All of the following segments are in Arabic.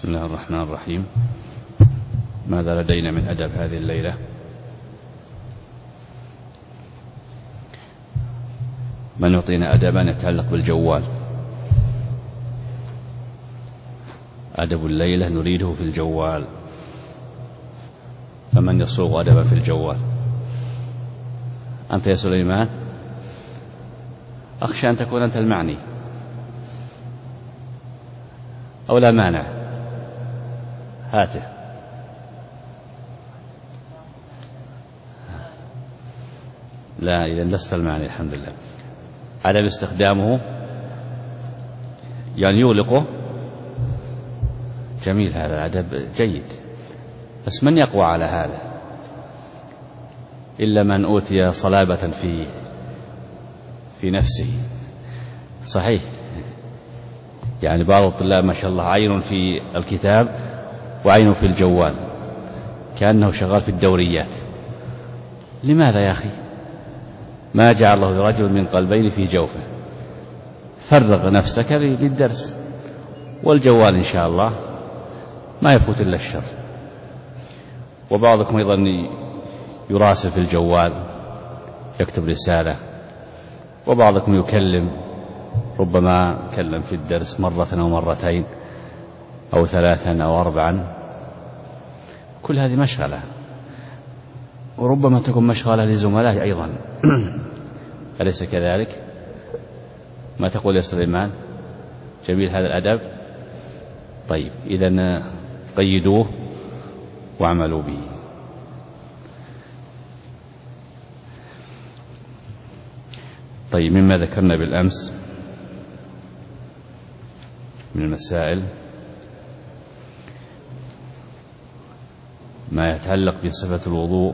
بسم الله الرحمن الرحيم. ماذا لدينا من أدب هذه الليلة؟ من يعطينا أدبا يتعلق بالجوال؟ أدب الليلة نريده في الجوال، فمن يصوغ أدبا في الجوال؟ أنت يا سليمان؟ أخشى أن تكون أنت المعني، أو لا مانع، هاته. لا، إذا لست المعني الحمد لله. عدم استخدامه يعني يغلقه. جميل، هذا الأدب جيد، بس من يقوى على هذا إلا من أوتي صلابة في نفسه. صحيح، يعني بعض الطلاب ما شاء الله عين في الكتاب وعين في الجوال، كأنه شغال في الدوريات. لماذا يا أخي؟ ما جعل الله لرجل من قلبين في جوفه. فرغ نفسك للدرس، والجوال إن شاء الله ما يفوت إلا الشر. وبعضكم أيضا يراسل في الجوال، يكتب رسالة، وبعضكم يكلم، ربما كلم في الدرس مرة أو مرتين أو 3 أو 4. كل هذه مشغلة، وربما تكون مشغلة لزملائه أيضا. أليس كذلك؟ ما تقول يا سليمان؟ جميل هذا الأدب. طيب، إذن قيدوه واعملوا به. طيب، مما ذكرنا بالأمس من المسائل ما يتعلق بصفة الوضوء،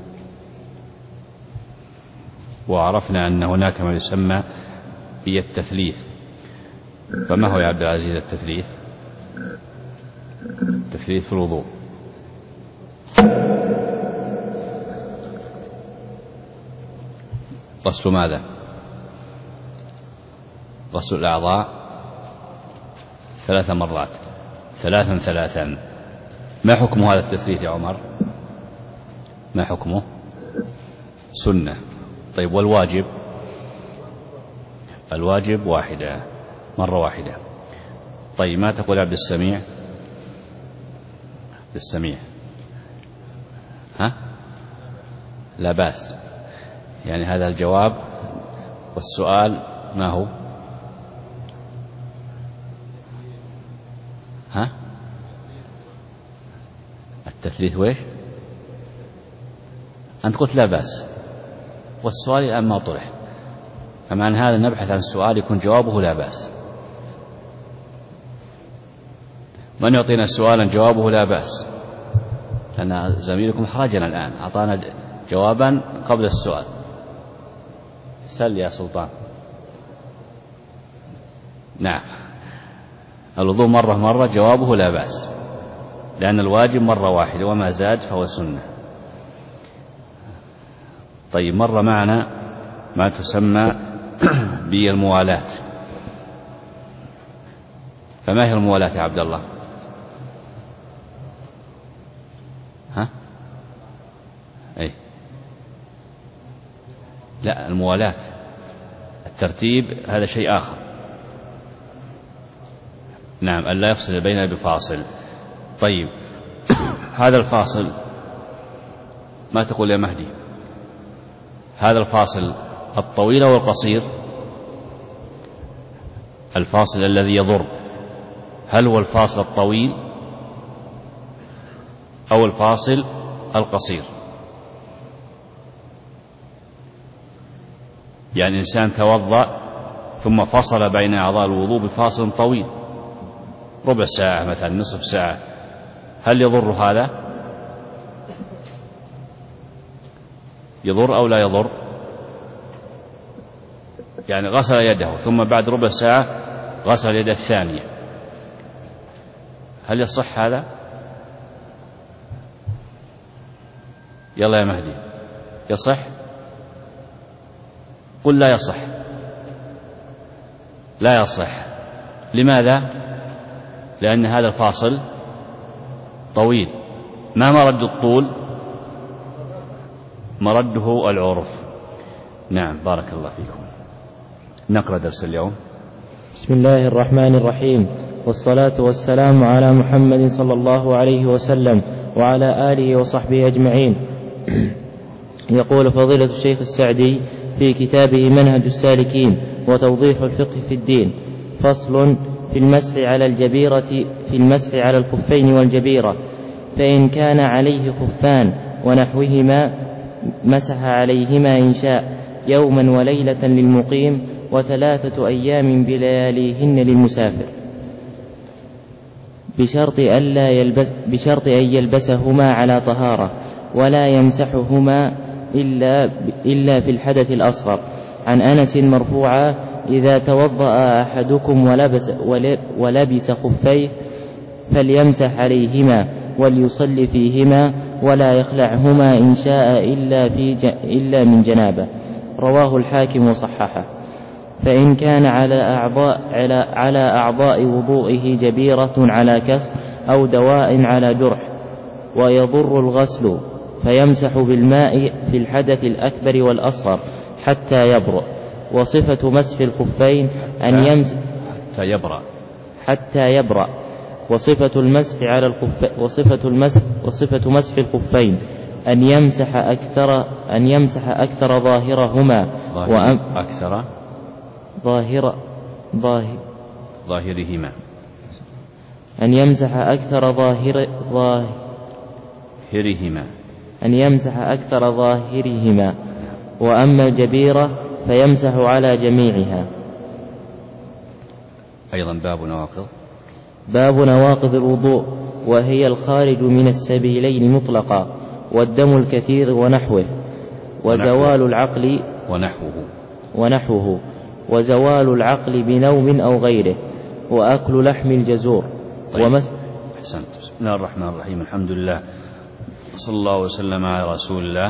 وعرفنا أن هناك ما يسمى بالتثليث. فما هو يا عبد العزيز التثليث؟ التثليث في الوضوء غسل ماذا؟ غسل الأعضاء 3 مرات، 3. ما حكم هذا التثليث يا عمر؟ ما حكمه؟ سنة. طيب، والواجب؟ الواجب 1 مرة واحدة. طيب، ما تقول عبد السميع؟ عبد السميع، ها؟ لا بأس. يعني هذا الجواب، والسؤال ما هو؟ ها؟ التثليث ويش؟ أنت قلت لا بأس، والسؤال الآن ما طرح. أما عن هذا نبحث عن سؤال يكون جوابه لا بأس. من يعطينا سؤالا جوابه لا بأس؟ لأن زميلكم حرجنا الآن، أعطانا جوابا قبل السؤال. سل يا سلطان. نعم، الوضوء مرة جوابه لا بأس، لأن الواجب مرة واحدة، وما زاد فهو سنة. طيب، مر معنا ما تسمى بالموالاة. فما هي الموالاة يا عبد الله؟ ها؟ أي لا، الموالاة الترتيب هذا شيء آخر. نعم، ألا يفصل بينها بفاصل. طيب، هذا الفاصل ما تقول يا مهدي؟ هذا الفاصل الطويل أو القصير؟ الفاصل الذي يضر، هل هو الفاصل الطويل أو الفاصل القصير؟ يعني إنسان توضأ ثم فصل بين أعضاء الوضوء بفاصل طويل، ربع ساعة مثلا، نصف ساعة، هل يضر هذا؟ يضر أو لا يضر؟ يعني غسل يده ثم بعد ربع ساعة غسل اليد الثانية، هل يصح هذا؟ يلا يا مهدي، يصح؟ قل لا يصح. لا يصح. لماذا؟ لأن هذا الفاصل طويل. ما مرد الطول؟ مرده العرف. نعم، بارك الله فيكم. نقرأ درس اليوم. بسم الله الرحمن الرحيم، والصلاة والسلام على محمد صلى الله عليه وسلم وعلى آله وصحبه أجمعين. يقول فضيلة الشيخ السعدي في كتابه منهج السالكين وتوضيح الفقه في الدين: فصل في المسح على الجبيرة، في المسح على الخفين والجبيرة. فإن كان عليه خفان ونحوهما مسح عليهما إن شاء يوما وليلة للمقيم، و3 أيام بلياليهن للمسافر، بشرط أن يلبسهما على طهارة، ولا يمسحهما إلا في الحدث الأصغر. عن أنس مرفوعا: إذا توضأ أحدكم ولبس خفيه فليمسح عليهما وليصلي فيهما، ولا يخلعهما إن شاء إلا من جنابه. رواه الحاكم وصححه. فإن كان على أعضاء وضوئه جبيرة على كسر أو دواء على جرح ويضر الغسل، فيمسح بالماء في الحدث الأكبر والأصغر حتى يبرأ. وصفة مسح الخفين أن يمسح حتى يبرأ. وصفة المسح على وصفة مسح الخفين أن يمسح أكثر ظاهرهما ظاهرهما أن يمسح أكثر ظاهرهما. وأما الجبيرة فيمسح على جميعها. أيضا باب نواقض الوضوء، وهي الخارج من السبيلين مطلقا: والدم الكثير ونحوه، وزوال العقل وزوال العقل بنوم أو غيره، وأكل لحم الجزور. أحسنت. بسم الله الرحمن الرحيم. الحمد لله، صلى الله وسلم على رسول الله.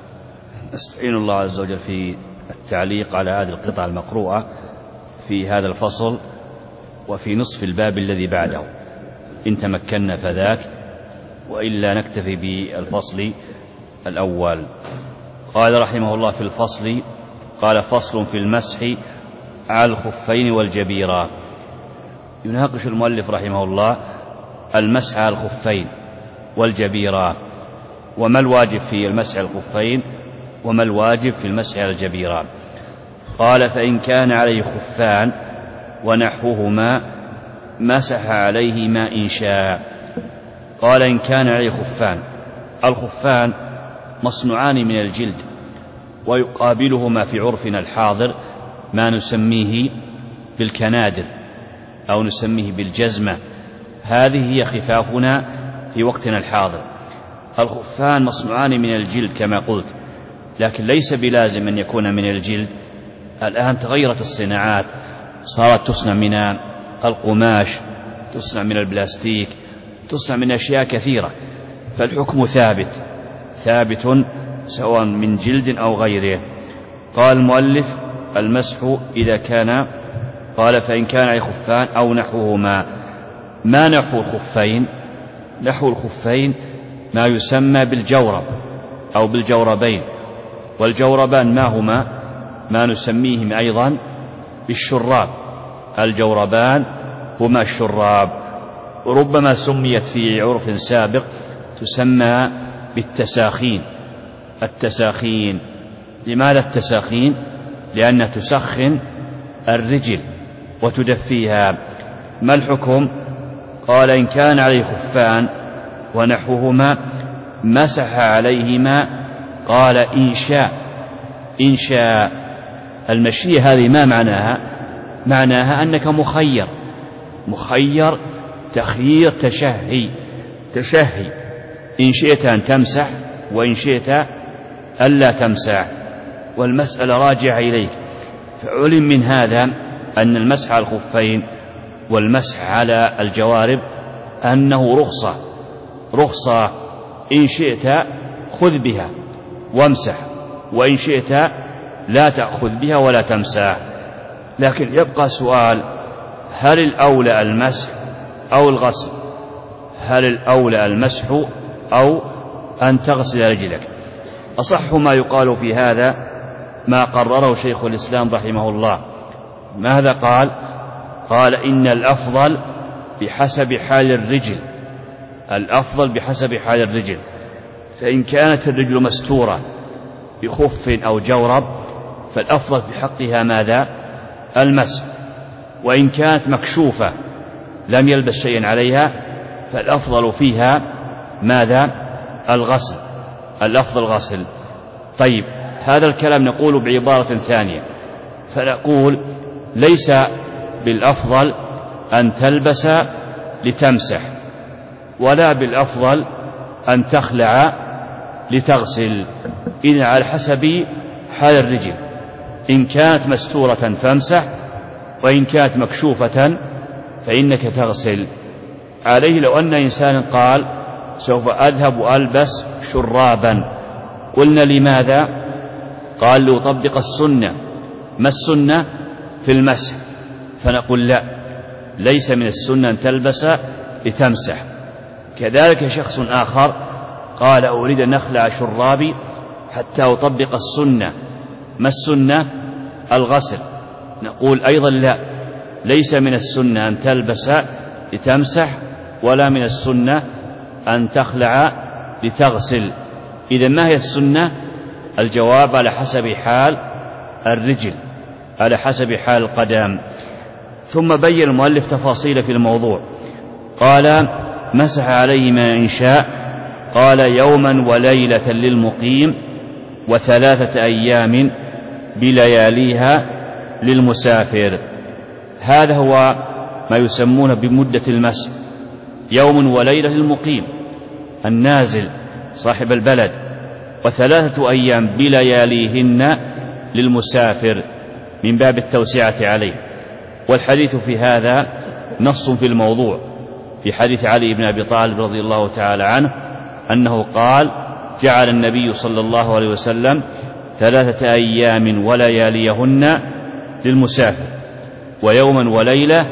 نستعين الله عز وجل في التعليق على هذه القطعة المقروءة في هذا الفصل وفي نصف الباب الذي بعده، إن تمكنا فذاك، وإلا نكتفي بالفصل الأول. قال رحمه الله في الفصل: قال فصل في المسح على الخفين والجبيرة. يناقش المؤلف رحمه الله المسح على الخفين والجبيرة، وما الواجب في المسح على الخفين وما الواجب في المسح على الجبيرة. قال: فإن كان عليه خفان ونحوهما مسح عليهما إن شاء. قال: إن كان عليه خفان. الخفان مصنوعان من الجلد، ويقابلهما في عرفنا الحاضر ما نسميه بالكنادر أو نسميه بالجزمة. هذه هي خفافنا في وقتنا الحاضر. الخفان مصنوعان من الجلد كما قلت، لكن ليس بلازم أن يكون من الجلد. الآن تغيرت الصناعات، صارت تصنع من القماش، تصنع من البلاستيك، تصنع من أشياء كثيرة، فالحكم ثابت سواء من جلد أو غيره. قال المؤلف: المسح إذا كان، قال: فإن كان عليه خفان أو نحوهما. ما نحو الخفين؟ نحو الخفين ما يسمى بالجورب أو بالجوربين. والجوربان ما هما؟ ما نسميهم أيضا بالشراب. الجوربان هما الشراب، وربما سميت في عرف سابق تسمى بالتساخين. التساخين. لماذا التساخين؟ لأنها تسخن الرجل وتدفيها. ما الحكم؟ قال: إن كان عليه خفان ونحوهما مسح عليهما. قال: إن شاء. المشيئة هذه ما معناها؟ معناها أنك مخير تخيير تشهي. إن شئت أن تمسح وإن شئت ألا تمسح، والمسألة راجعة إليك. فعلم من هذا أن المسح على الخفين والمسح على الجوارب أنه رخصة. إن شئت خذ بها وامسح، وإن شئت لا تأخذ بها ولا تمسح. لكن يبقى سؤال: هل الأولى المسح أو الغسل؟ هل الأولى المسح أو أن تغسل رجلك؟ أصح ما يقال في هذا ما قرره شيخ الإسلام رحمه الله. ماذا قال؟ قال إن الأفضل بحسب حال الرجل، الأفضل بحسب حال الرجل، فإن كانت الرجل مستورة بخف أو جورب فالأفضل في حقها ماذا؟ المسح. وإن كانت مكشوفة لم يلبس شيئا عليها فالأفضل فيها ماذا؟ الغسل، الأفضل غسل. طيب هذا الكلام نقول بعبارة ثانية، فنقول ليس بالأفضل أن تلبس لتمسح، ولا بالأفضل أن تخلع لتغسل، إذن على حسب حال الرجل، إن كانت مستورة فامسح، وإن كانت مكشوفة فإنك تغسل. عليه لو أن إنسان قال سوف أذهب ألبس شرابا، قلنا لماذا؟ قال لأطبق السنة. ما السنة؟ في المسح، فنقول لا، ليس من السنة أن تلبس لتمسح. كذلك شخص آخر قال أريد أن أخلع شرابي حتى أطبق السنة. ما السنة؟ الغسل. نقول أيضا لا، ليس من السنة أن تلبس لتمسح، ولا من السنة أن تخلع لتغسل. إذن ما هي السنة؟ الجواب على حسب حال الرجل، على حسب حال القدم. ثم بين المؤلف تفاصيل في الموضوع، قال مسح عليهما إن شاء، قال يوما وليلة للمقيم، و3 أيام بلياليها للمسافر. هذا هو ما يسمون بمدة المسح، يوم وليلة للمقيم النازل صاحب البلد، و3 أيام بلياليهن للمسافر من باب التوسعة عليه. والحديث في هذا نص في الموضوع، في حديث علي بن أبي طالب رضي الله تعالى عنه أنه قال جعل النبي صلى الله عليه وسلم 3 أيام ولياليهن للمسافر، ويوما وليلة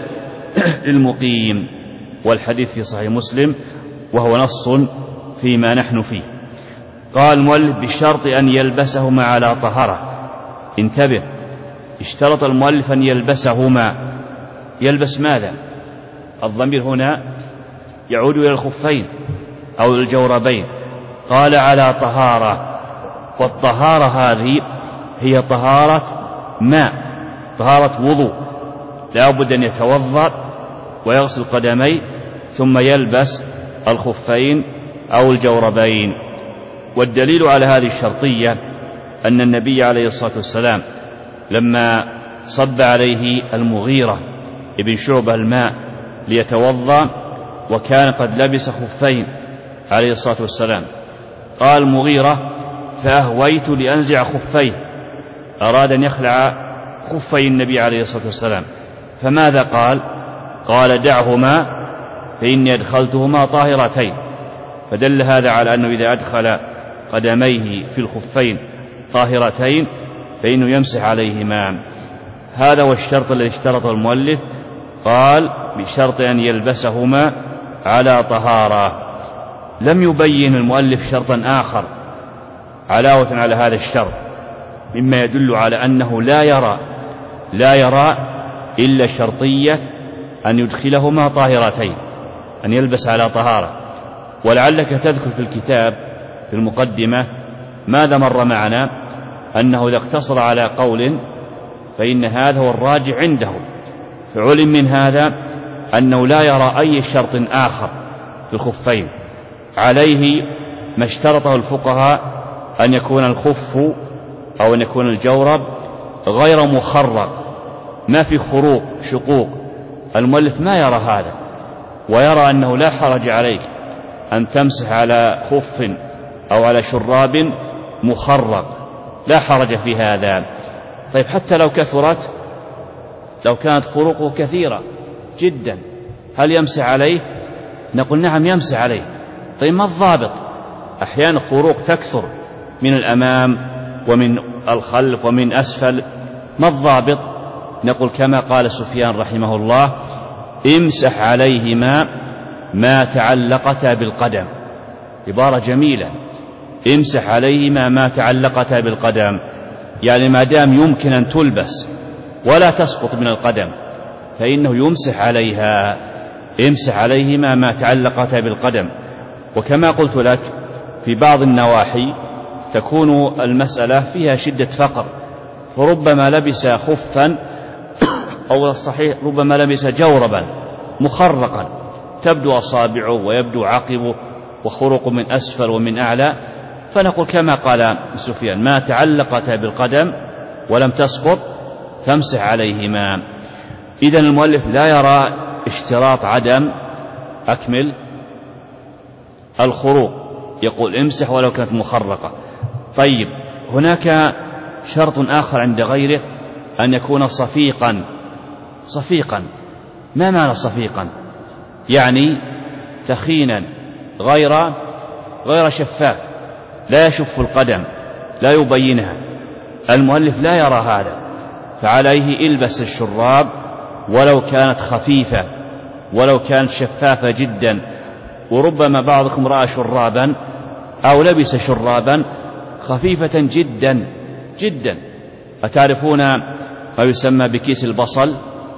للمقيم. والحديث في صحيح مسلم وهو نص فيما نحن فيه. قال المؤلف بشرط أن يلبسهما على طهارة. انتبه، اشترط المؤلف أن يلبسهما. يلبس ماذا؟ الضمير هنا يعود إلى الخفين أو الجوربين. قال على طهارة، والطهارة هذه هي طهارة ماء، طهارة وضوء، لا بد أن يتوضأ ويغسل قدميه ثم يلبس الخفين أو الجوربين. والدليل على هذه الشرطية أن النبي عليه الصلاة والسلام لما صب عليه المغيرة ابن شعبة الماء ليتوضأ وكان قد لبس خفين عليه الصلاة والسلام، قال المغيرة فأهويت لأنزع خفيه، أراد أن يخلع خفي النبي عليه الصلاة والسلام، فماذا قال؟ قال دعهما فإني أدخلتهما طاهرتين. فدل هذا على أنه إذا أدخل قدميه في الخفين طاهرتين فإنه يمسح عليهما. هذا هو الشرط الذي اشترطه المؤلف، قال بشرط أن يلبسهما على طهارة. لم يبين المؤلف شرطا آخر علاوة على هذا الشرط، مما يدل على أنه لا يرى إلا شرطية أن يدخلهما طاهرتين، أن يلبس على طهارة. ولعلك تذكر في الكتاب في المقدمة ماذا مر معنا، أنه إذا اقتصر على قول فإن هذا هو الراجع عنده، فعلم من هذا أنه لا يرى أي شرط آخر في الخفين. عليه ما اشترطه الفقهاء أن يكون الخف أو أن يكون الجورب غير مخرق، ما في خروق شقوق. المؤلف ما يرى هذا، ويرى أنه لا حرج عليك أن تمسح على خف أو على شراب مخرق، لا حرج في هذا. طيب حتى لو كثرت، لو كانت خروقه كثيرة جدا، هل يمسح عليه؟ نقول نعم يمسح عليه. طيب ما الضابط؟ أحيانا خروق تكثر من الأمام ومن الخلف ومن أسفل، ما الضابط؟ نقول كما قال سفيان رحمه الله امسح عليهما ما تعلقتا بالقدم. عبارة جميلة، امسح عليهما ما تعلقتا بالقدم، يعني ما دام يمكن أن تلبس ولا تسقط من القدم فإنه يمسح عليها، امسح عليهما ما تعلقتا بالقدم. وكما قلت لك في بعض النواحي تكون المسألة فيها شدة فقر، فربما لبس خفا أو الصحيح ربما لبس جوربا مخرقا تبدو أصابعه ويبدو عقبه وخرق من أسفل ومن أعلى، فنقول كما قال سفيان ما تعلقتا بالقدم ولم تسقط فامسح عليهما. إذن المؤلف لا يرى اشتراط عدم أكمل الخروق، يقول امسح ولو كانت مخرقة. طيب هناك شرط آخر عند غيره أن يكون صفيقا. صفيقا ما معنى صفيقا؟ يعني ثخينا غير شفاف، لا يشف القدم لا يبينها. المؤلف لا يرى هذا، فعليه البس الشراب ولو كانت خفيفة ولو كانت شفافة جدا. وربما بعضكم رأى شرابا أو لبس شرابا خفيفة جدا جدا. أتعرفون ما يسمى بكيس البصل؟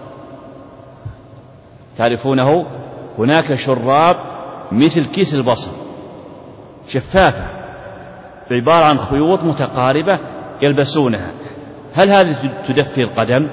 تعرفونه؟ هناك شراب مثل كيس البصل شفافة عبارة عن خيوط متقاربة يلبسونها. هل هذه تدفي القدم؟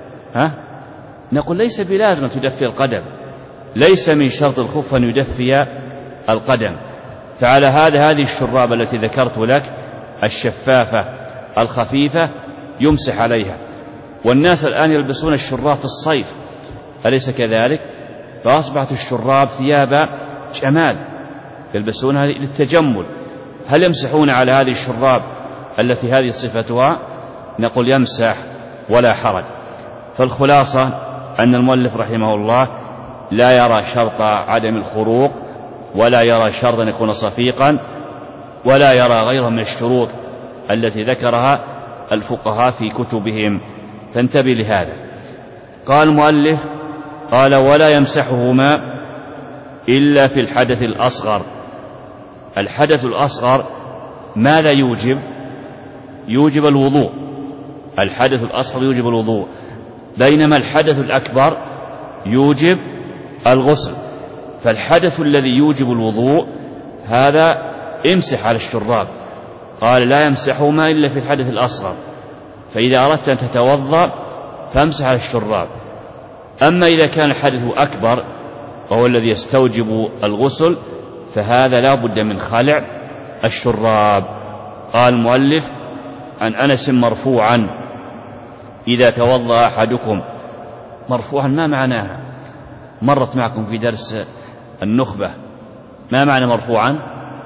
نقول ليس بلازم تدفي القدم، ليس من شرط الخف أن يدفي القدم. فعلى هذه الشراب التي ذكرت لك الشفافة الخفيفة يمسح عليها. والناس الآن يلبسون الشراب في الصيف أليس كذلك؟ فأصبحت الشراب ثياب جمال يلبسونها للتجمل. هل يمسحون على هذه الشراب التي هذه صفتها؟ نقول يمسح ولا حرج. فالخلاصة أن المؤلف رحمه الله لا يرى شرط عدم الخروق ولا يرى شرط أن يكون صفيقا ولا يرى غيره من الشروط التي ذكرها الفقهاء في كتبهم، فانتبه لهذا. قال المؤلف قال ولا يمسحهما إلا في الحدث الأصغر. الحدث الأصغر ماذا يوجب؟ يوجب الوضوء. الحدث الأصغر يوجب الوضوء، بينما الحدث الأكبر يوجب الغسل. فالحدث الذي يوجب الوضوء هذا امسح على الشراب، قال لا يمسحهما إلا في الحدث الأصغر، فإذا أردت أن تتوضأ فامسح على الشراب. أما إذا كان الحدث أكبر وهو الذي يستوجب الغسل فهذا لا بد من خلع الشراب. قال المؤلف عن أنس مرفوعا إذا توضأ أحدكم. مرفوعا ما معناها؟ مرت معكم في درس النخبة. ما معنى مرفوعا؟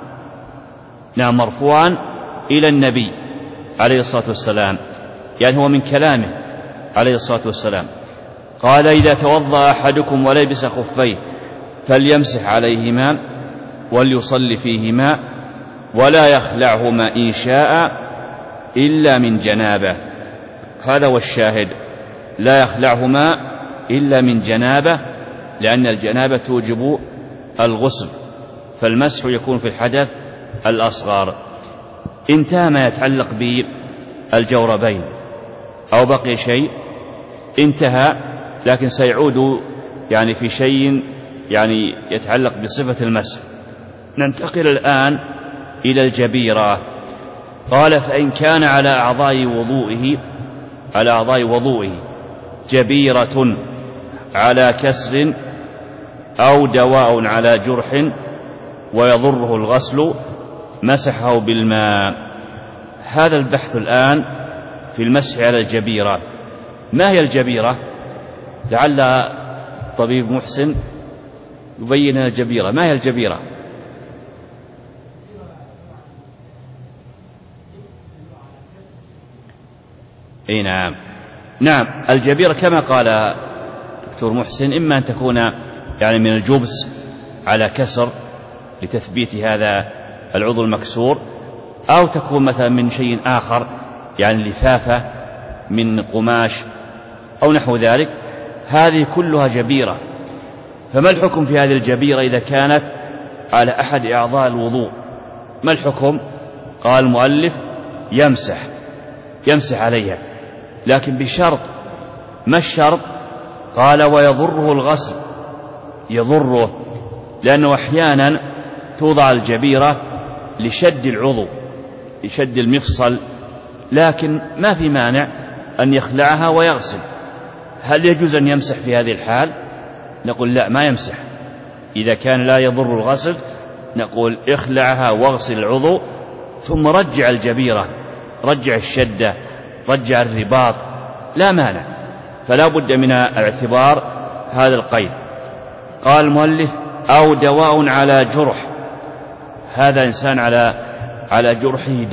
نعم مرفوعا إلى النبي عليه الصلاة والسلام، يعني هو من كلامه عليه الصلاة والسلام. قال إذا توضأ أحدكم ولبس خفيه فليمسح عليهما وليصلي فيهما ولا يخلعهما إن شاء إلا من جنابه. هذا هو الشاهد، لا يخلعهما إلا من جنابه، لأن الجنابة توجب الغسل، فالمسح يكون في الحدث الأصغر. انتهى ما يتعلق بالجوربين أو بقي شيء؟ انتهى، لكن سيعود يعني في شيء يعني يتعلق بصفة المسح. ننتقل الآن إلى الجبيرة. قال فإن كان على أعضاء وضوئه جبيرة على كسر أو دواء على جرح ويضره الغسل مسحه بالماء. هذا البحث الآن في المسح على الجبيرة. ما هي الجبيرة؟ لعل طبيب محسن يبين لنا الجبيرة. ما هي الجبيرة؟ اي نعم الجبيرة كما قال دكتور محسن إما أن تكون يعني من الجبس على كسر لتثبيت هذا العضو المكسور، أو تكون مثلا من شيء آخر يعني لفافة من قماش أو نحو ذلك. هذه كلها جبيرة. فما الحكم في هذه الجبيرة إذا كانت على أحد أعضاء الوضوء؟ ما الحكم؟ قال المؤلف يمسح عليها، لكن بشرط. ما الشرط؟ قال ويضره الغسل. يضره لأنه أحيانا توضع الجبيرة لشد العضو، لشد المفصل، لكن ما في مانع أن يخلعها ويغسل. هل يجوز أن يمسح في هذه الحال؟ نقول لا، ما يمسح. إذا كان لا يضر الغسل نقول اخلعها واغسل العضو، ثم رجع الجبيرة، رجع الشدة، رجع الرباط، لا مانع. فلا بد من الاعتبار هذا القيد. قال المؤلف أو دواء على جرح. هذا إنسان على جرحه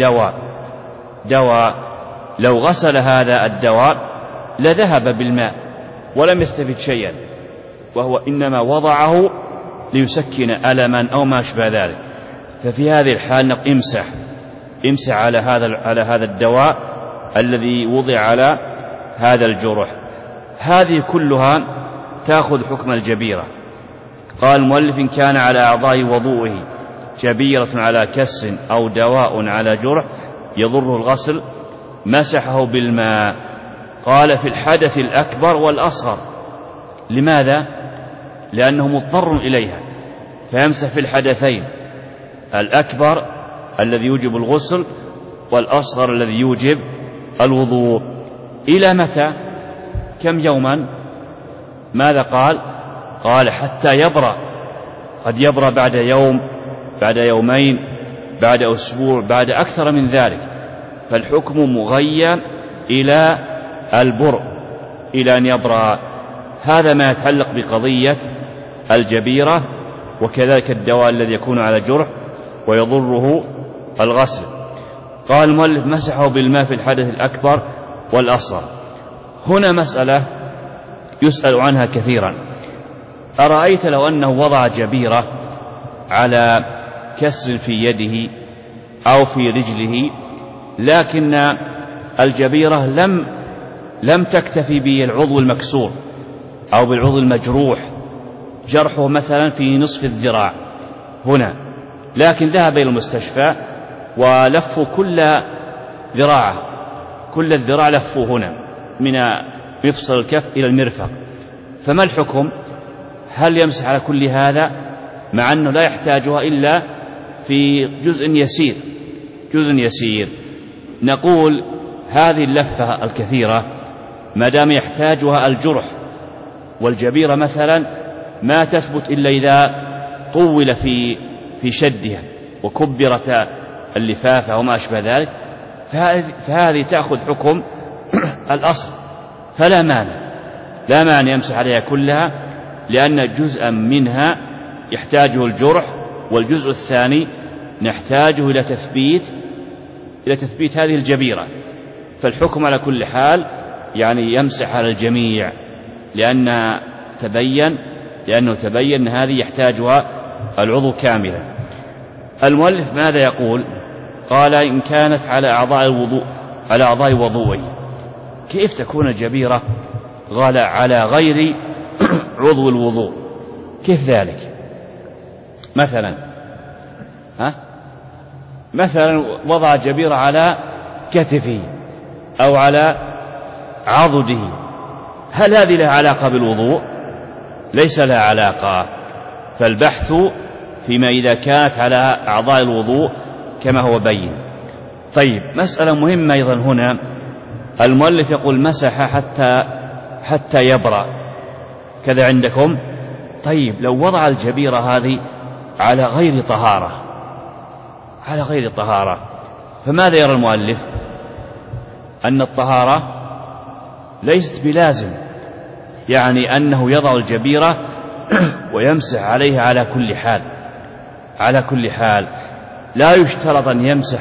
دواء، لو غسل هذا الدواء لذهب بالماء ولم يستفد شيئا، وهو إنما وضعه ليسكن ألما أو ما أشبه ذلك. ففي هذه الحال امسح على هذا الدواء الذي وضع على هذا الجرح. هذه كلها تأخذ حكم الجبيرة. قال المؤلف إن كان على أعضاء وضوءه جبيرة على كس أو دواء على جرح يضره الغسل مسحه بالماء. قال في الحدث الأكبر والأصغر. لماذا؟ لأنه مضطر إليها، فيمسح في الحدثين، الأكبر الذي يوجب الغسل والأصغر الذي يوجب الوضوء. إلى متى؟ كم يوما؟ ماذا قال؟ قال حتى يبرأ. قد يبرأ بعد يوم، بعد يومين، بعد أسبوع، بعد أكثر من ذلك. فالحكم مغير إلى البرء، إلى أن يبرأ. هذا ما يتعلق بقضية الجبيرة، وكذلك الدواء الذي يكون على جرح ويضره الغسل. قال المؤلف مسحه بالماء في الحدث الأكبر والأصغر. هنا مسألة يسأل عنها كثيرا. أرأيت لو أنه وضع جبيرة على كسر في يده أو في رجله، لكن الجبيرة لم تكتفي بالعضو المكسور أو بالعضو المجروح، جرحه مثلا في نصف الذراع هنا، لكن ذهب إلى المستشفى ولفوا كل ذراعه، كل الذراع لفوا هنا من مفصل الكف إلى المرفق. فما الحكم؟ هل يمسح على كل هذا مع أنه لا يحتاجها إلا في جزء يسير؟ نقول هذه اللفة الكثيرة ما دام يحتاجها الجرح والجبيرة مثلا ما تثبت إلا إذا طول في شدها وكبرت اللفافة وما أشبه ذلك، فهذه تأخذ حكم الأصل، فلا مانع يمسح عليها كلها، لأن جزءا منها يحتاجه الجرح، والجزء الثاني نحتاجه إلى تثبيت هذه الجبيرة. فالحكم على كل حال يعني يمسح على الجميع، لأنه تبين هذه يحتاجها العضو كاملا. المؤلف ماذا يقول؟ قال إن كانت على أعضاء وضوءه. كيف تكون الجبيرة على غير عضو الوضوء؟ كيف ذلك؟ مثلا وضع جبيرة على كتفه أو على عضده، هل هذه لها علاقة بالوضوء؟ ليس لها علاقة. فالبحث فيما إذا كانت على أعضاء الوضوء كما هو بين. طيب، مسألة مهمة أيضا هنا، المؤلف يقول مسح حتى يبرأ، كذا عندكم. طيب، لو وضع الجبيرة هذه على غير طهارة، فماذا يرى المؤلف؟ أن الطهارة ليست بلازم، يعني أنه يضع الجبيرة ويمسح عليها على كل حال. لا يشترط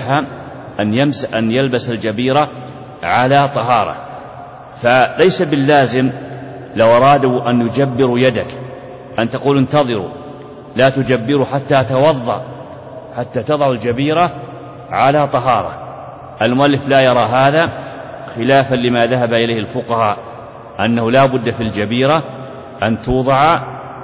أن يلبس الجبيرة على طهارة. فليس باللازم لو أرادوا أن يجبروا يدك أن تقول انتظروا لا تجبروا حتى توضأ، حتى تضع الجبيرة على طهارة. المؤلف لا يرى هذا، خلافا لما ذهب إليه الفقهاء، أنه لا بد في الجبيرة أن توضع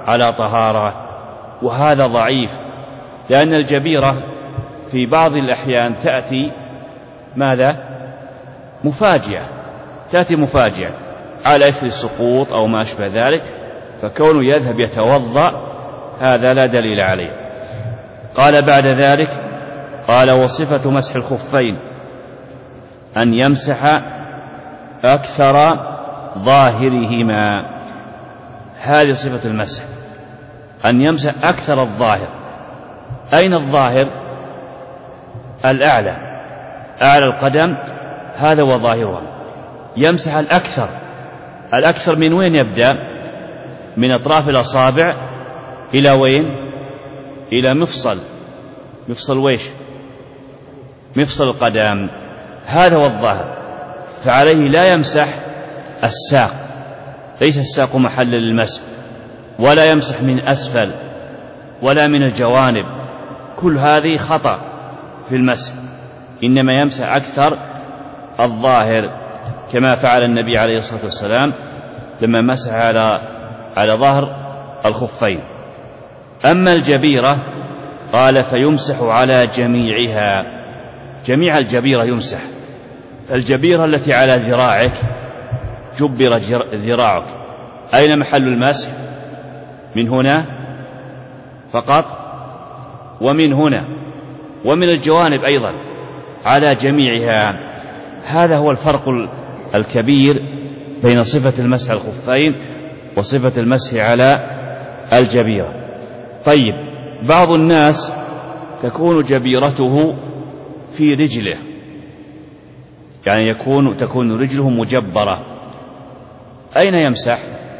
على طهارة، وهذا ضعيف، لأن الجبيرة في بعض الأحيان تأتي ماذا؟ مفاجئة، تأتي مفاجئة على إثر السقوط أو ما أشبه ذلك، فكونه يذهب يتوضأ هذا لا دليل عليه. قال بعد ذلك قال وصفة مسح الخفين أن يمسح أكثر ظاهرهما. هذه صفة المسح، أن يمسح أكثر الظاهر. أين الظاهر؟ الأعلى، أعلى القدم هذا هو ظاهرها. يمسح الأكثر. الأكثر من وين يبدأ؟ من أطراف الأصابع إلى وين؟ إلى مفصل ويش؟ مفصل القدم، هذا هو الظاهر. فعليه لا يمسح الساق، ليس الساق محل للمسح، ولا يمسح من أسفل ولا من الجوانب، كل هذه خطأ في المسح، إنما يمسح أكثر الظاهر كما فعل النبي عليه الصلاة والسلام لما مسح على ظهر الخفين. أما الجبيرة قال فيمسح على جميعها، جميع الجبيرة يمسح. الجبيرة التي على ذراعك جبر ذراعك، أين محل المسح؟ من هنا فقط ومن هنا ومن الجوانب أيضا، على جميعها. هذا هو الفرق الكبير بين صفة المسح على الخفين وصفة المسح على الجبيرة. طيب، بعض الناس تكون جبيرته في رجله، يعني تكون رجله مجبرة، أين يمسح؟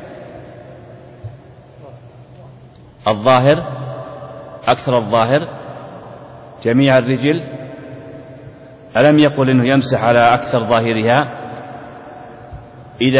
الظاهر، أكثر الظاهر، جميع الرجل. ألم يقل إنه يمسح على أكثر ظاهرها؟ إذا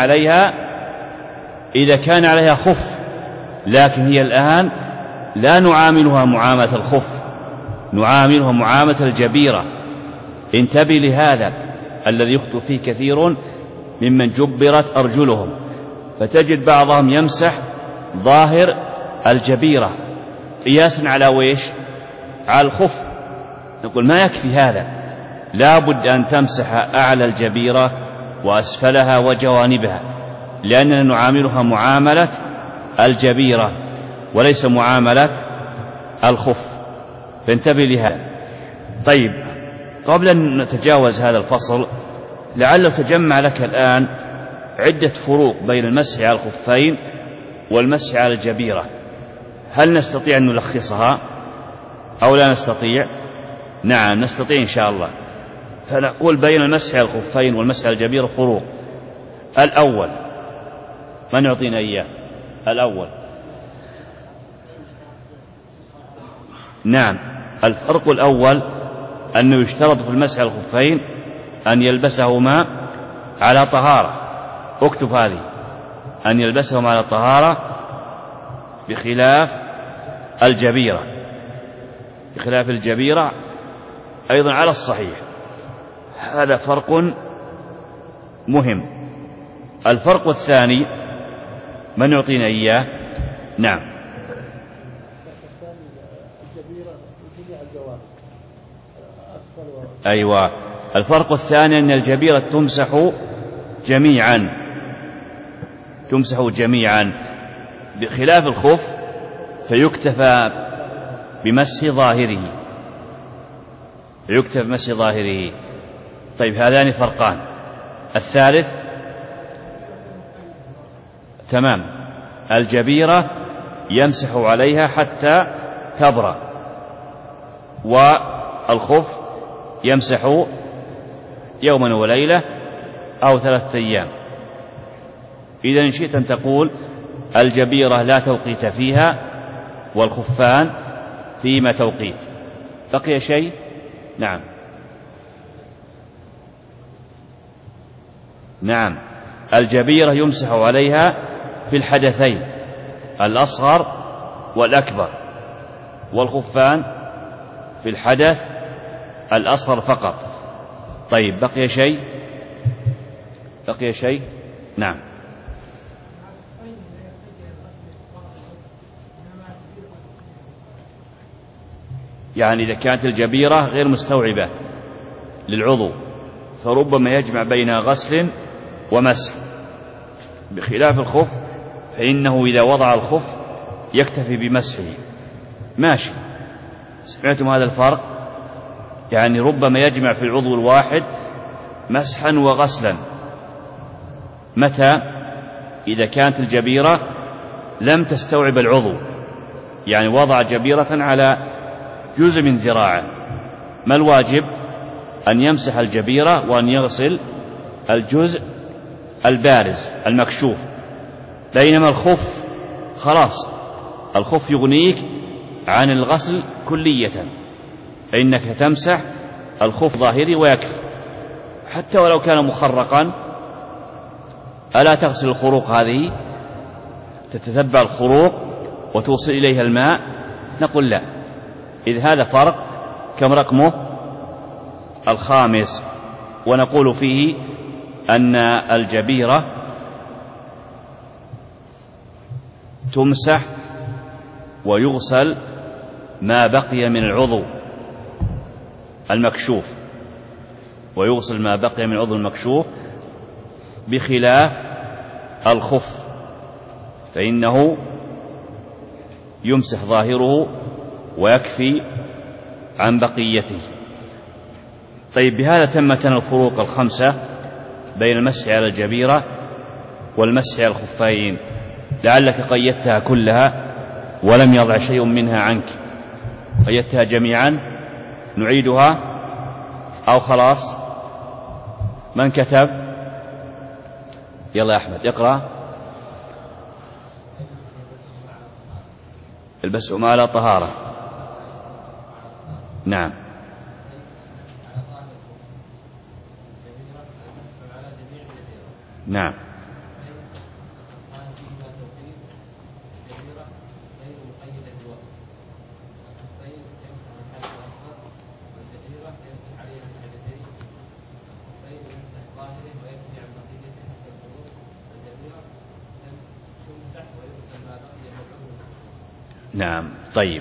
كان عليها خف، لكن هي الآن لا نعاملها معاملة الخف، نعاملها معاملة الجبيرة. انتبه لهذا الذي يخطئ فيه كثير ممن جبرت أرجلهم، فتجد بعضهم يمسح ظاهر الجبيرة قياسا على ويش؟ على الخف. نقول ما يكفي هذا، لا بد أن تمسح أعلى الجبيرة وأسفلها وجوانبها، لأننا نعاملها معاملة الجبيرة وليس معاملة الخف، فانتبه لهذا. طيب، قبل أن نتجاوز هذا الفصل لعل تجمع لك الآن عدة فروق بين المسح على الخفين والمسح على الجبيرة. هل نستطيع أن نلخصها أو لا نستطيع؟ نعم نستطيع إن شاء الله. فنقول بين المسح على الخفين والمسح على الجبيرة فروق. الأول، من يعطينا إياه؟ الأول، نعم، الفرق الأول أنه يشترط في المسح على الخفين أن يلبسهما على طهارة. اكتب هذه، أن يلبسهما على طهارة، بخلاف الجبيرة، بخلاف الجبيرة أيضا على الصحيح. هذا فرق مهم. الفرق الثاني، من يعطينا إياه؟ نعم، أيوة، الفرق الثاني أن الجبيرة تمسح جميعا بخلاف الخف فيكتفى بمسح ظاهره، طيب، هذان فرقان. الثالث، تمام، الجبيرة يمسح عليها حتى تبرأ، والخف يمسح يوما وليلة أو 3 أيام. إذا إن شئت أن تقول الجبيرة لا توقيت فيها والخفان فيما توقيت. بقي شيء؟ نعم، الجبيرة يمسح عليها في الحدثين الأصغر والأكبر، والخفان في الحدث الأصغر فقط. طيب، بقي شيء؟ نعم، يعني إذا كانت الجبيرة غير مستوعبة للعضو فربما يجمع بين غسل ومسح، بخلاف الخف فإنه إذا وضع الخف يكتفي بمسحه ماشي. سمعتم هذا الفرق؟ يعني ربما يجمع في العضو الواحد مسحا وغسلا. متى؟ إذا كانت الجبيرة لم تستوعب العضو، يعني وضع جبيرة على جزء من ذراعه، ما الواجب؟ أن يمسح الجبيرة وأن يغسل الجزء البارز المكشوف. بينما الخف خلاص، الخف يغنيك عن الغسل كلية، فإنك تمسح الخف ظاهري ويكفي، حتى ولو كان مخرقا. ألا تغسل الخروق هذه؟ تتتبع الخروق وتوصل إليها الماء؟ نقول لا. إذ هذا فرق. كم رقمه؟ الخامس. ونقول فيه أن الجبيرة تمسح ويغسل ما بقي من العضو المكشوف، ويغسل ما بقي من العضو المكشوف، بخلاف الخف فإنه يمسح ظاهره ويكفي عن بقيته. طيب، بهذا تمت الفروق الخمسة بين المسح على الجبيرة والمسح على الخفين. لعلك قيدتها كلها ولم يضع شيء منها عنك. قيدتها جميعا؟ نعيدها أو خلاص؟ من كتب؟ يلا يا أحمد اقرأ. البسهم على طهارة. نعم. نعم. نعم.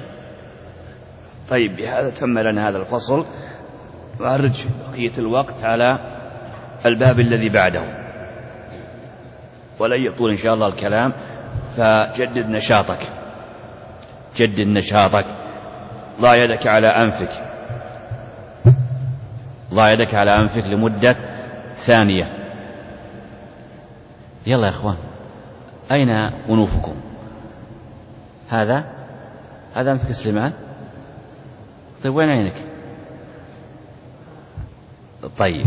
طيب بهذا تم لنا هذا الفصل، وأرج بقية الوقت على الباب الذي بعده، ولن يطول إن شاء الله الكلام، فجدد نشاطك، جدد نشاطك. ضع يدك على أنفك، ضع يدك على أنفك لمدة ثانية. يلا يا أخوان، أين أنوفكم؟ هذا أنفك سليمان. طيب وين عينك؟ طيب.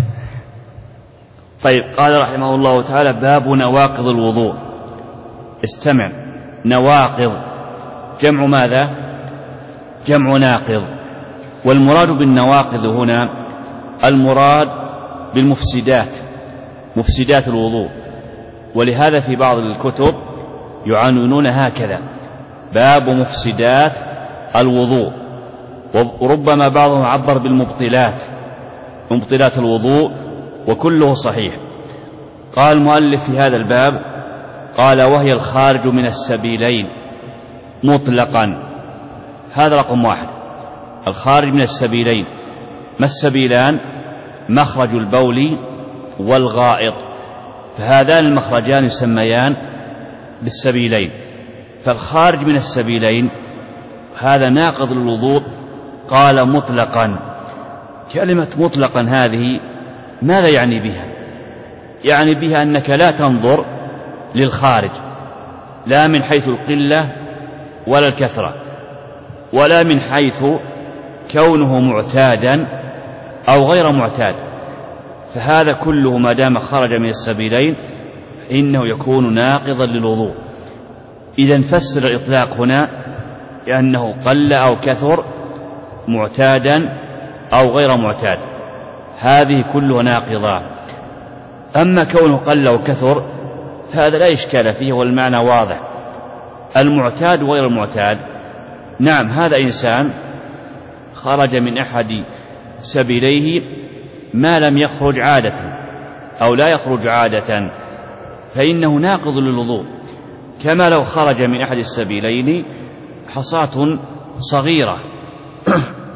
قال رحمه الله تعالى: باب نواقض الوضوء. استمع، نواقض جمع ماذا؟ جمع ناقض. والمراد بالنواقض هنا المراد بالمفسدات، مفسدات الوضوء. ولهذا في بعض الكتب يعنونون هكذا: باب مفسدات الوضوء. وربما بعضهم عبر بالمبطلات، مبطلات الوضوء، وكله صحيح. قال المؤلف في هذا الباب، قال: وهي الخارج من السبيلين مطلقا. هذا رقم واحد، الخارج من السبيلين. ما السبيلان؟ مخرج البول والغائط، فهذان المخرجان يسميان بالسبيلين. فالخارج من السبيلين هذا ناقض للوضوء. قال مطلقا. كلمة مطلقا هذه ماذا يعني بها؟ يعني بها أنك لا تنظر للخارج، لا من حيث القلة ولا الكثرة، ولا من حيث كونه معتادا أو غير معتاد. فهذا كله ما دام خرج من السبيلين إنه يكون ناقضا للوضوء. إذا فسر الإطلاق هنا لأنه قل أو كثر، معتادا أو غير معتاد، هذه كلها ناقضة. أما كونه قل أو كثر فهذا لا إشكال فيه، والمعنى واضح. المعتاد وغير المعتاد، نعم، هذا إنسان خرج من أحد سبيليه ما لم يخرج عادة أو لا يخرج عادة، فإنه ناقض للوضوء. كما لو خرج من أحد السبيلين حصاة صغيرة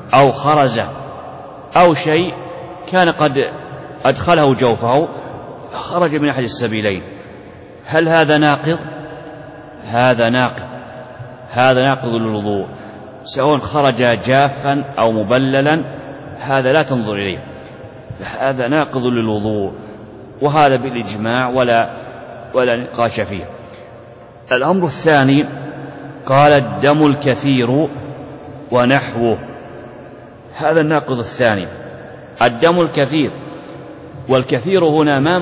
أو خرز أو شيء كان قد أدخله جوفه خرج من أحد السبيلين، هل هذا ناقض؟ هذا ناقض للوضوء، سواء خرج جافا أو مبللا، هذا لا تنظر إليه، هذا ناقض للوضوء، وهذا بالإجماع ولا نقاش فيه. الأمر الثاني قال الدم الكثير ونحوه، هذا الناقض الثاني، الدم الكثير، والكثير هنا ما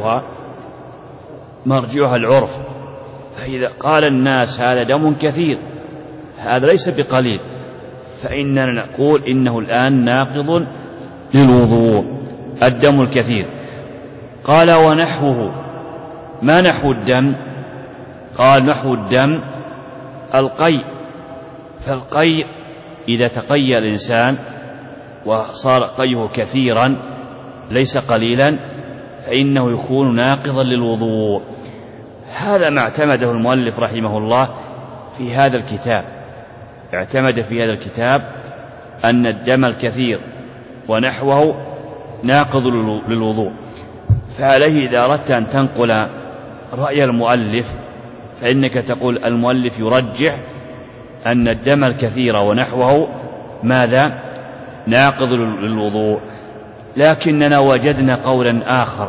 مرجعها العرف، فإذا قال الناس هذا دم كثير هذا ليس بقليل، فإننا نقول إنه الآن ناقض للوضوء الدم الكثير. قال ونحوه، ما نحو الدم؟ قال نحو الدم القيء، فالقيء إذا تقي الإنسان وصار قيه كثيرا ليس قليلا فإنه يكون ناقضا للوضوء. هذا ما اعتمده المؤلف رحمه الله في هذا الكتاب، اعتمد في هذا الكتاب أن الدم الكثير ونحوه ناقض للوضوء. فعليه إذا أردت أن تنقل رأي المؤلف فإنك تقول المؤلف يرجح أن الدم الكثير ونحوه ماذا؟ ناقض للوضوء. لكننا وجدنا قولا آخر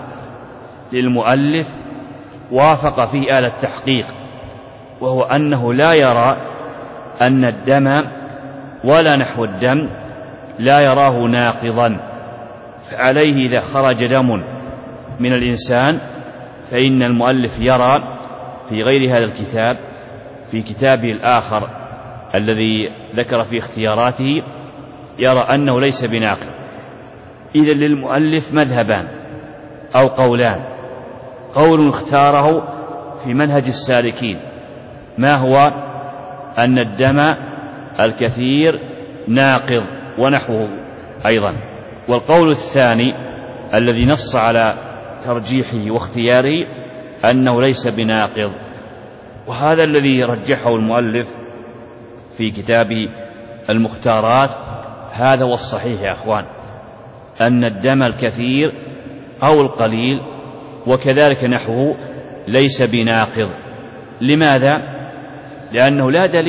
للمؤلف وافق فيه آل التحقيق، وهو أنه لا يرى أن الدم ولا نحو الدم لا يراه ناقضا، فعليه إذا خرج دم من الإنسان فإن المؤلف يرى في غير هذا الكتاب، في كتابه الآخر الذي ذكر في اختياراته، يرى أنه ليس بناقض. إذن للمؤلف مذهبان أو قولان، قول اختاره في منهج السالكين ما هو؟ أن الدم الكثير ناقض ونحوه أيضا، والقول الثاني الذي نص على ترجيحه واختياره أنه ليس بناقض، وهذا الذي رجحه المؤلف في كتابه المختارات. هذا والصحيح يا أخوان، أن الدم الكثير أو القليل وكذلك نحوه ليس بناقض. لماذا؟ لأنه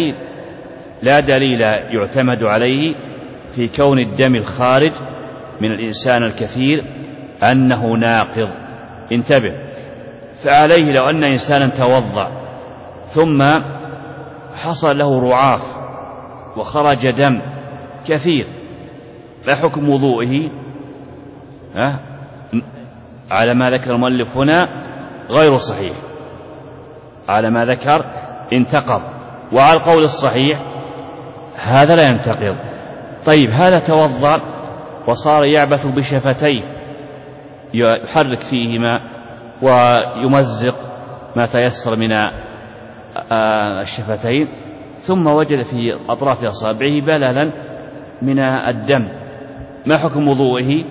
لا دليل يعتمد عليه في كون الدم الخارج من الإنسان الكثير أنه ناقض. انتبه، فعليه لو أن إنسانا توضأ ثم حصل له رعاف وخرج دم كثير، ما حكم وضوئه؟ على ما ذكر المؤلف هنا غير صحيح، على ما ذكر انتقض، وعلى القول الصحيح هذا لا ينتقض. طيب هذا توضأ وصار يعبث بشفتيه، يحرك فيهما ويمزق ما تيسر من الشفتين، ثم وجد في أطراف أصابعه بللا من الدم، ما حكم وضوئه؟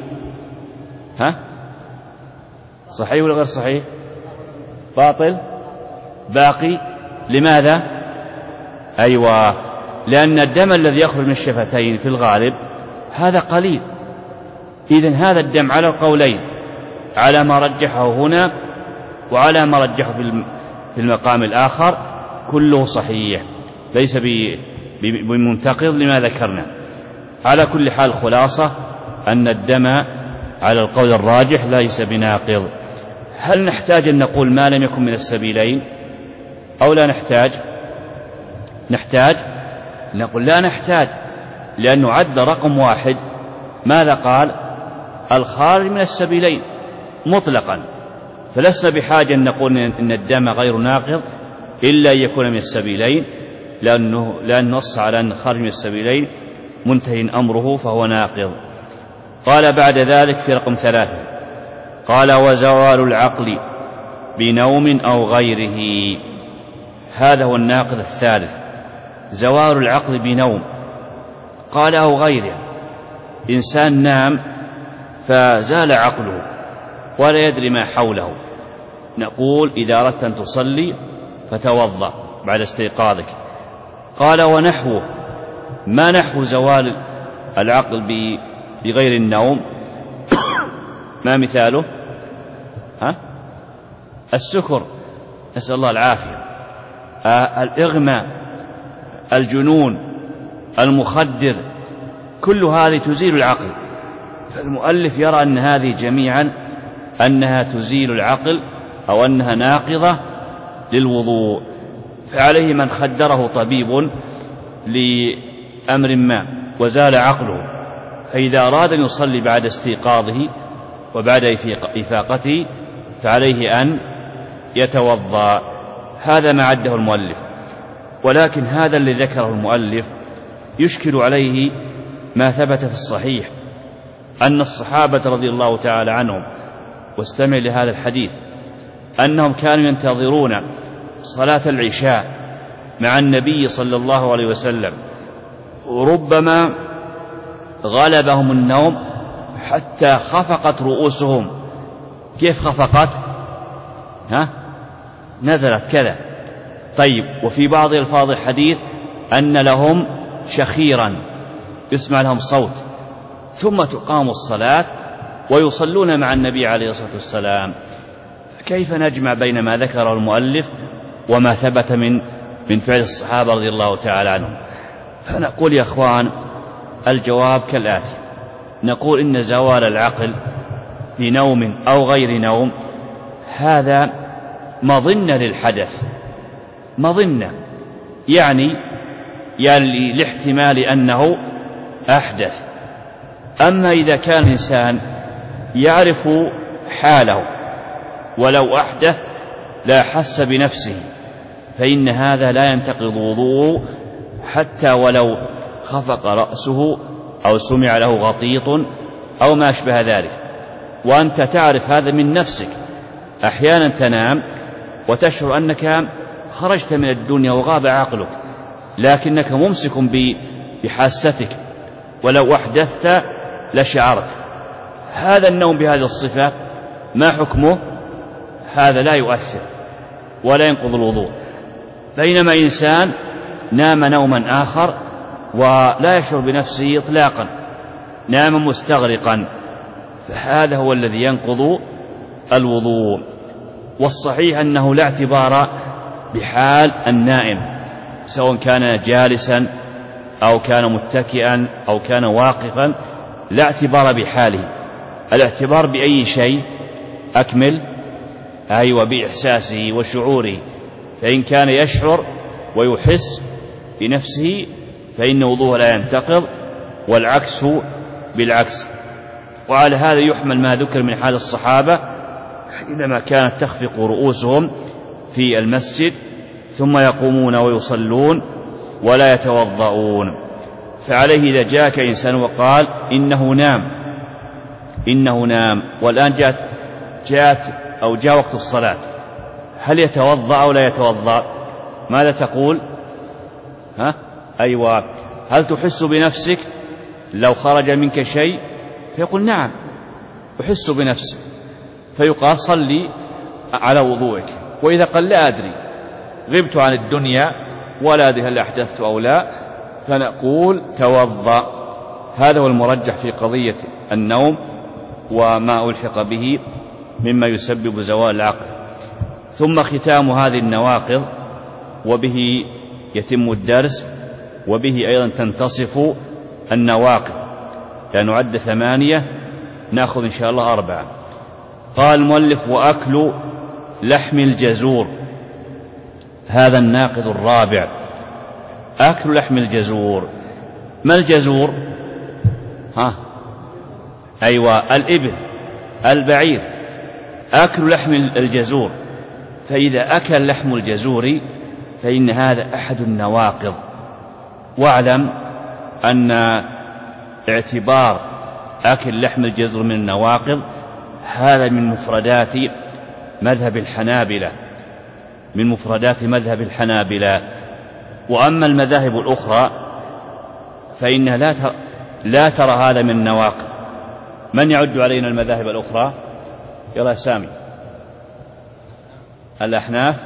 صحيح ولا غير صحيح؟ باطل باقي. لماذا؟ أيوة، لأن الدم الذي يخرج من الشفتين في الغالب هذا قليل. إذن هذا الدم على القولين، على ما رجحه هنا وعلى ما رجحه في المقام الآخر كله صحيح، ليس بمنتقض لما ذكرنا. على كل حال خلاصة أن الدم على القول الراجح ليس بناقض. هل نحتاج أن نقول ما لم يكن من السبيلين أو لا نحتاج؟ نقول لا نحتاج، لأنه عد رقم واحد، ماذا قال؟ الخارج من السبيلين مطلقا، فلسنا بحاجة أن نقول إن الدم غير ناقض إلا أن يكون من السبيلين، لأن نص على أن خارج من السبيلين منتهي أمره فهو ناقض. قال بعد ذلك في رقم 3، قال وزوال العقل بنوم أو غيره، هذا هو الناقض الثالث، زوال العقل بنوم. قال أو غيره، إنسان نام فزال عقله ولا يدري ما حوله، نقول إذا أردت أن تصلي فتوضأ بعد استيقاظك. قال ونحوه، ما نحو زوال العقل بغير النوم ما مثاله؟ السكر، نسأل الله العافية، الإغماء، الجنون، المخدر، كل هذه تزيل العقل. فالمؤلف يرى أن هذه جميعا أنها تزيل العقل أو أنها ناقضة للوضوء. فعليه من خدره طبيب لأمر ما وزال عقله، فإذا أراد أن يصلي بعد استيقاظه وبعد إفاقته فعليه أن يتوضأ. هذا ما عده المؤلف. ولكن هذا الذي ذكره المؤلف يشكل عليه ما ثبت في الصحيح أن الصحابة رضي الله تعالى عنهم، واستمع لهذا الحديث، أنهم كانوا ينتظرون صلاة العشاء مع النبي صلى الله عليه وسلم، وربما غلبهم النوم حتى خفقت رؤوسهم. كيف خفقت؟ نزلت كذا. طيب، وفي بعض ألفاظ الحديث أن لهم شخيرا يسمع لهم صوت، ثم تقام الصلاة ويصلون مع النبي عليه الصلاة والسلام. كيف نجمع بين ما ذكره المؤلف وما ثبت من فعل الصحابة رضي الله تعالى عنهم؟ فنقول يا أخوان الجواب كالآتي: نقول إن زوال العقل بنوم أو غير نوم هذا مظنة للحدث، مظنة يعني لاحتمال أنه أحدث. أما إذا كان الإنسان يعرف حاله ولو أحدث لا حس بنفسه فإن هذا لا ينتقض وضوءه حتى ولو خفق رأسه أو سمع له غطيط أو ما أشبه ذلك. وأنت تعرف هذا من نفسك. أحيانا تنام وتشعر أنك خرجت من الدنيا وغاب عقلك، لكنك ممسك بحاستك، ولو أحدثت لشعرت. هذا النوم بهذه الصفة ما حكمه؟ هذا لا يؤثر ولا ينقض الوضوء. بينما إنسان نام نوما آخر ولا يشعر بنفسه إطلاقا، نام مستغرقا، فهذا هو الذي ينقض الوضوء. والصحيح أنه لا اعتبار بحال النائم، سواء كان جالسا أو كان متكئا أو كان واقفا، لا اعتبار بحاله. الاعتبار بأي شيء أكمل، أيوة، بإحساسه وشعوره. فإن كان يشعر ويحس بنفسه فإن وضوءه لا ينتقض، والعكس بالعكس. وعلى هذا يحمل ما ذكر من حال الصحابة حينما كانت تخفق رؤوسهم في المسجد ثم يقومون ويصلون ولا يتوضؤون. فعليه إذا جاءك إنسان وقال إنه نام والآن جاء وقت الصلاة، هل يتوضأ أو لا يتوضأ؟ ماذا تقول؟ أيوة، هل تحس بنفسك لو خرج منك شيء؟ فيقول نعم أحس بنفسي، فيقال صلي على وضوئك. وإذا قال لا أدري، غبت عن الدنيا ولا أدري هل أحدثت أو لا، فنقول توضأ. هذا هو المرجح في قضية النوم وما ألحق به مما يسبب زوال العقل. ثم ختام هذه النواقض، وبه يتم الدرس وبه أيضا تنتصف النواقض، لأن نعد 8 نأخذ إن شاء الله 4. قال المؤلف: وأكل لحم الجزور، هذا الناقض الرابع. أكل لحم الجزور. ما الجزور؟ أيوة، الإبل، البعير. أكل لحم الجزور، فإذا أكل لحم الجزور فإن هذا أحد النواقض. واعلم أن اعتبار أكل لحم الجزور من النواقض هذا من مفردات مذهب الحنابلة، من مفردات مذهب الحنابلة. وأما المذاهب الأخرى فإنها لا ترى هذا من النواقض. من يعد علينا المذاهب الأخرى؟ يلا سامي. الأحناف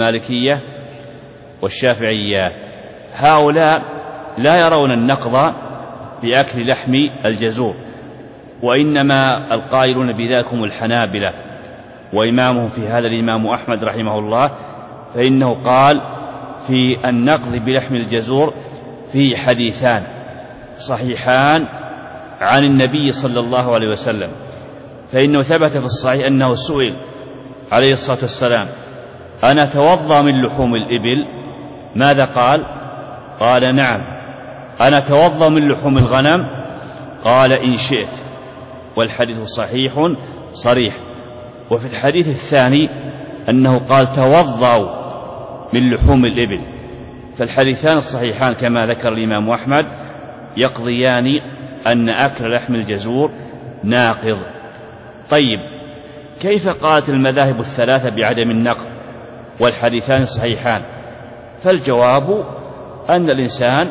والمالكية والشافعية، هؤلاء لا يرون النقض بأكل لحم الجزور، وإنما القائلون بذلك هم الحنابلة، وإمامهم في هذا الإمام أحمد رحمه الله، فإنه قال في النقض بلحم الجزور في حديثان صحيحان عن النبي صلى الله عليه وسلم. فإنه ثبت في الصحيح أنه سئل عليه الصلاة والسلام: أنا أتوضأ من لحوم الإبل؟ ماذا قال؟ قال: نعم. أنا أتوضأ من لحوم الغنم؟ قال: إن شئت. والحديث صحيح صريح. وفي الحديث الثاني أنه قال: توضأوا من لحوم الإبل. فالحديثان الصحيحان كما ذكر الإمام أحمد يقضيان أن أكل لحم الجزور ناقض. طيب، كيف قالت المذاهب الثلاثة بعدم النقض والحديثان الصحيحان؟ فالجواب أن الإنسان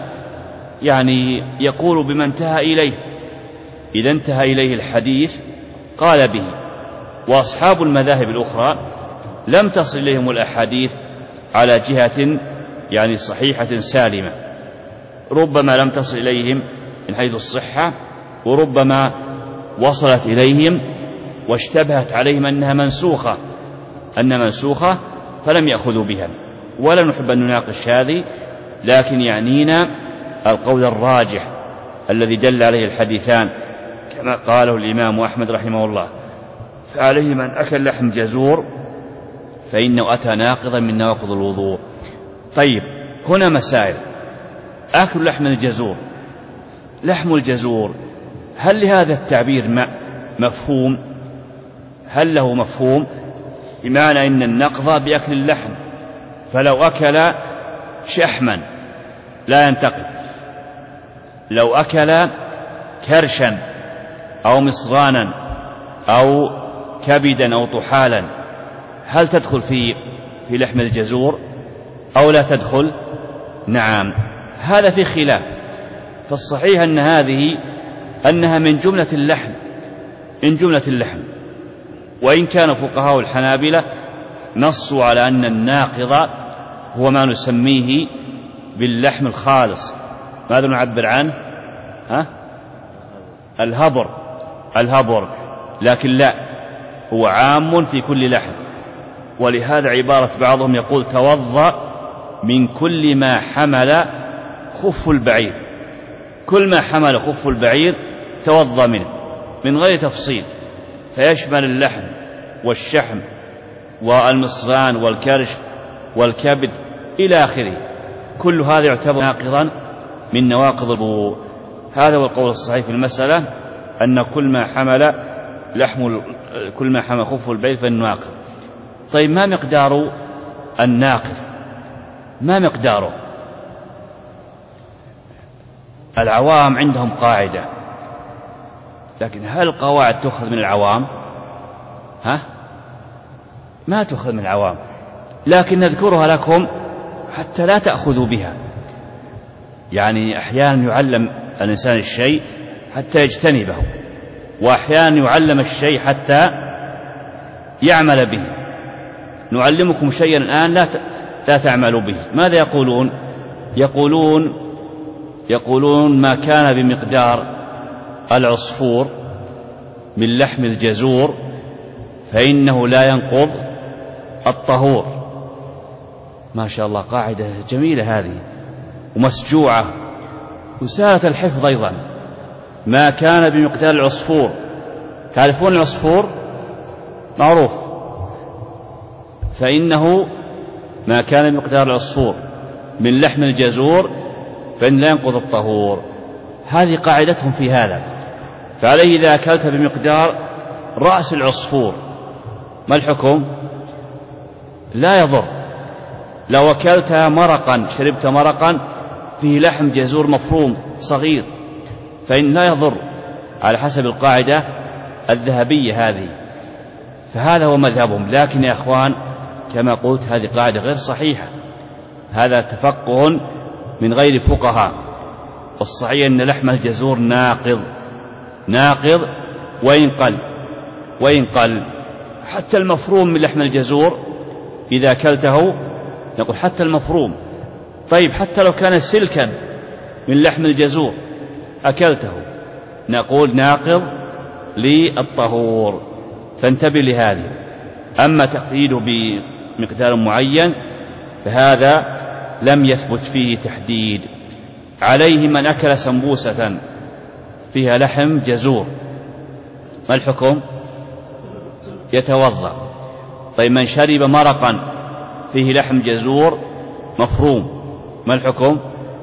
يقول بما انتهى إليه، إذا انتهى إليه الحديث قال به. وأصحاب المذاهب الأخرى لم تصل إليهم الأحاديث على جهة صحيحة سالمة، ربما لم تصل إليهم من حيث الصحة، وربما وصلت إليهم واشتبهت عليهم أنها منسوخة فلم يأخذوا بها. ولا نحب أن نناقش هذه، لكن يعنينا القول الراجح الذي دل عليه الحديثان كما قاله الإمام أحمد رحمه الله: فعليه من أكل لحم جزور فإنه أتى ناقضا من نواقض الوضوء. طيب، هنا مسائل. أكل لحم الجزور، لحم الجزور، هل لهذا التعبير مفهوم؟ هل له مفهوم؟ بمعنى أن النقض بأكل اللحم، فلو أكل شحما لا ينتقض، لو أكل كرشا أو مصرانا أو كبدا أو طحالا هل تدخل في لحم الجزور أو لا تدخل؟ نعم، هذا في خلاف. فالصحيح أنها من جملة اللحم، وإن كان فقهاء الحنابلة نصوا على أن الناقض هو ما نسميه باللحم الخالص. ماذا نعبر عنه؟ الهبر، لكن لا، هو عام في كل لحم. ولهذا عبارة بعضهم يقول: توضأ من كل ما حمل خف البعير، كل ما حمل خف البعير توضأ منه من غير تفصيل، فيشمل اللحم والشحم والمصران والكرش والكبد إلى آخره، كل هذا يعتبر ناقضا من نواقض الوضوء. هذا هو القول الصحيح في المسألة، أن كل ما حمل خف البعير فإنه ناقض. طيب، ما مقدار الناقض؟ ما مقداره؟ العوام عندهم قاعدة، لكن هل القواعد تؤخذ من العوام؟ ما تؤخذ من العوام، لكن نذكرها لكم حتى لا تأخذوا بها. أحيانا يعلم الإنسان الشيء حتى يجتنبه، وأحيانا يعلم الشيء حتى يعمل به. نعلمكم شيئا الآن لا تعملوا به. ماذا يقولون؟ يقولون ما كان بمقدار العصفور من لحم الجزور فإنه لا ينقض الطهور. ما شاء الله، قاعدة جميلة هذه ومسجوعة وسهلة الحفظ أيضا. ما كان بمقدار العصفور، تعرفون العصفور معروف، فإنه ما كان بمقدار العصفور من لحم الجزور فإن لا ينقض الطهور. هذه قاعدتهم في هذا. فعليه إذا أكلت بمقدار رأس العصفور ما الحكم؟ لا يضر. لو أكلت مرقا، شربت مرقا فيه لحم جزور مفروم صغير فإن لا يضر، على حسب القاعدة الذهبية هذه. فهذا هو مذهبهم. لكن يا أخوان كما قلت هذه قاعدة غير صحيحة، هذا تفقه من غير فقهاء. الصحيح أن لحم الجزور ناقض وإن قل. حتى المفروم من لحم الجزور إذا أكلته نقول حتى المفروم. طيب، حتى لو كان سلكا من لحم الجزور أكلته نقول ناقض للطهور، فانتبه لهذه. أما تقييده بمقدار معين فهذا لم يثبت فيه تحديد. عليه من أكل سمبوسة فيها لحم جزور، ما الحكم؟ يتوضأ. طيب من شرب مرقا فيه لحم جزور مفروم، ما الحكم؟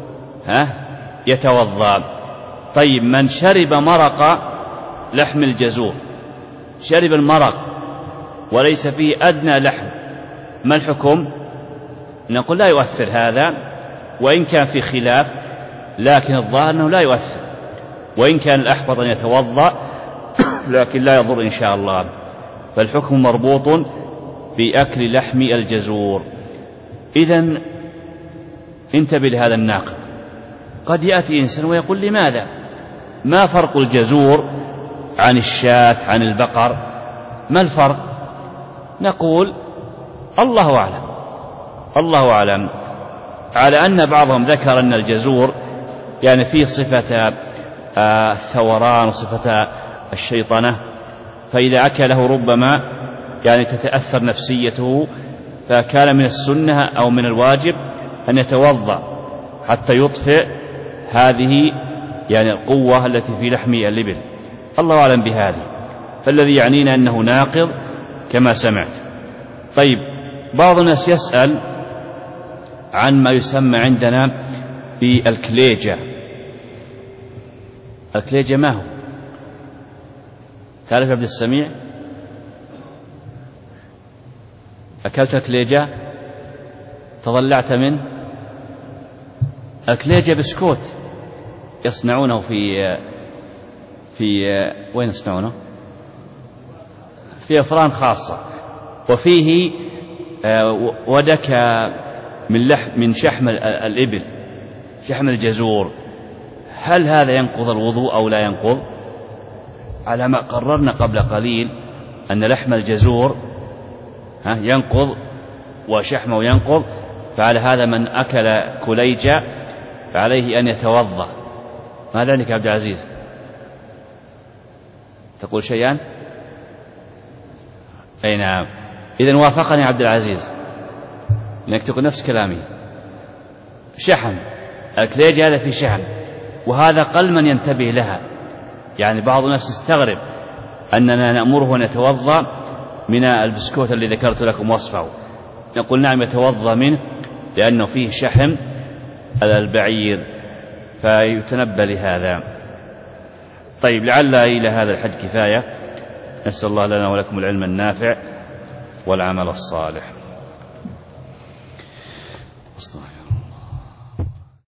يتوضأ. طيب من شرب مرق لحم الجزور، شرب المرق وليس فيه أدنى لحم، ما الحكم؟ نقول لا يؤثر هذا، وإن كان في خلاف، لكن الظاهر أنه لا يؤثر، وإن كان الأحوط أن يتوضأ لكن لا يضر إن شاء الله. فالحكم مربوط بأكل لحم الجزور. إذن انتبه لهذا الناقض. قد يأتي إنسان ويقول لماذا؟ ما فرق الجزور عن الشاة عن البقر؟ ما الفرق؟ نقول الله أعلم، الله أعلم. على أن بعضهم ذكر أن الجزور يعني فيه صفة الثوران وصفة الشيطنة، فإذا أكله ربما يعني تتأثر نفسيته، فكان من السنة أو من الواجب أن يتوضأ حتى يطفئ هذه يعني القوة التي في لحم الإبل. الله أعلم بهذه، فالذي يعنينا أنه ناقض كما سمعت. طيب بعض الناس يسأل عن ما يسمى عندنا بالكليجة. الكليجة ما هو؟ تعرف عبد السميع؟ أكلت الكليجة؟ تضلعت منه؟ الكليجة بسكوت يصنعونه في وين يصنعونه؟ في أفران خاصة، وفيه ودك من شحم الإبل، شحم الجزور. هل هذا ينقض الوضوء أو لا ينقض؟ على ما قررنا قبل قليل أن لحم الجزور ينقض وشحمه ينقض، فعلى هذا من أكل كليجة فعليه أن يتوضأ. ما ذلك عبد العزيز؟ تقول شيئا؟ أي نعم. إذن وافقني عبد العزيز لأنك تقول نفس كلامي. شحم الكليجة هذا في شحم، وهذا قل من ينتبه لها. يعني بعض الناس يستغرب أننا نأمره أن يتوضأ من البسكوت الذي ذكرت لكم وصفه. نقول نعم يتوضأ منه لأنه فيه شحم البعير، فيتنبه لهذا. طيب لعل إلى هذا الحد كفاية. نسأل الله لنا ولكم العلم النافع والعمل الصالح.